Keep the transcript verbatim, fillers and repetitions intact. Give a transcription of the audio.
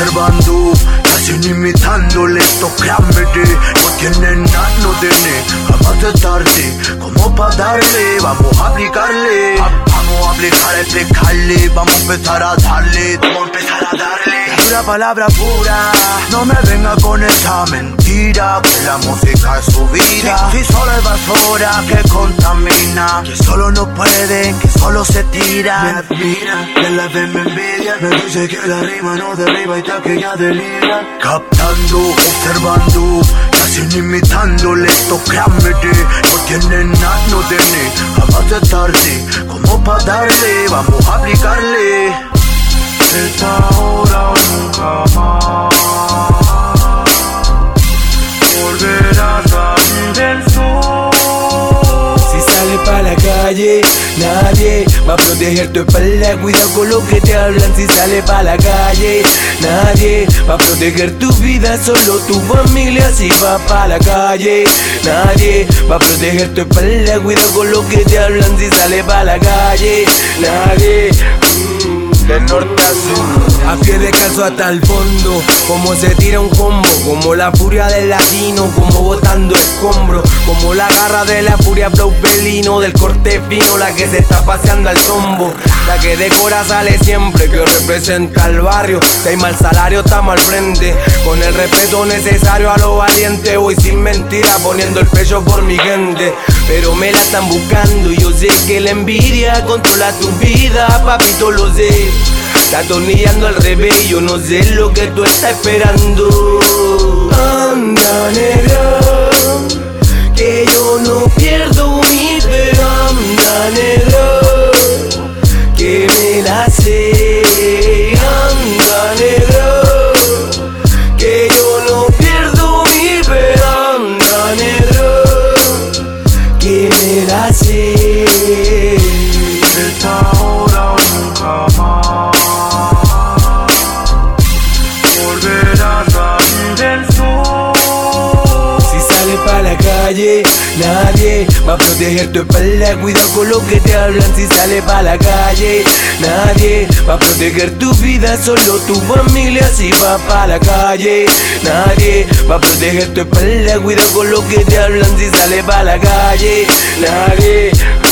observando, casi imitándole. Esto créanme, no tienen nada, no tiene jamás de tarde, como pa' darle, vamos a aplicarle, Va- vamos a aplicar, a explicarle, vamos a empezar a darle, vamos a empezar a darle. Pura palabra pura, no me venga con esa mentira, que la música es su vida. Si, si solo es basura que contamina, que solo no pueden, que solo se tiran. Me admira, que la ven me envidia, me dice que la rima no derriba y tal que ya delira. Captando, observando, casi imitándole. Esto créanme, no tienen nada, no tiene jamás de tarde, como pa' darle, vamos a aplicarle. Esta hora o nunca más volverás a ver el sol. Si sales pa' la calle, nadie va a proteger tu espalda. Cuidado con lo que te hablan. Si sales pa' la calle, nadie va a proteger tu vida. Solo tu familia. Si va pa' la calle, nadie va a proteger tu espalda. Cuidado con lo que te hablan. Si sales pa' la calle, nadie. De norte a sur, a pie de caso hasta el fondo. Como se tira un combo, como la furia del latino, como botando escombros, como la garra de la furia flow pelino, del corte fino, la que se está paseando al tombo, la que decora sale siempre, que representa al barrio. Si hay mal salario, estamos al frente, con el respeto necesario a los valientes. Voy sin mentira, poniendo el pecho por mi gente, pero me la están buscando. Yo sé que la envidia controla tu vida, papito, lo sé. Está atornillando al revés, yo no sé lo que tú estás esperando. Anda, negra, que yo no pierdo mi fe. Anda, negra, que me la sé. Anda, negra, que yo no pierdo mi fe. Anda, negra, que me la sé. Esta hora o nunca más volverás a ver el sol. Si sales pa' la calle, nadie va a proteger tu espalda. Cuidado con lo que te hablan. Si sales pa' la calle, nadie va a proteger tu vida. Solo tu familia. Si va pa' la calle, nadie va a proteger tu espalda. Cuidado con lo que te hablan. Si sales pa' la calle, nadie.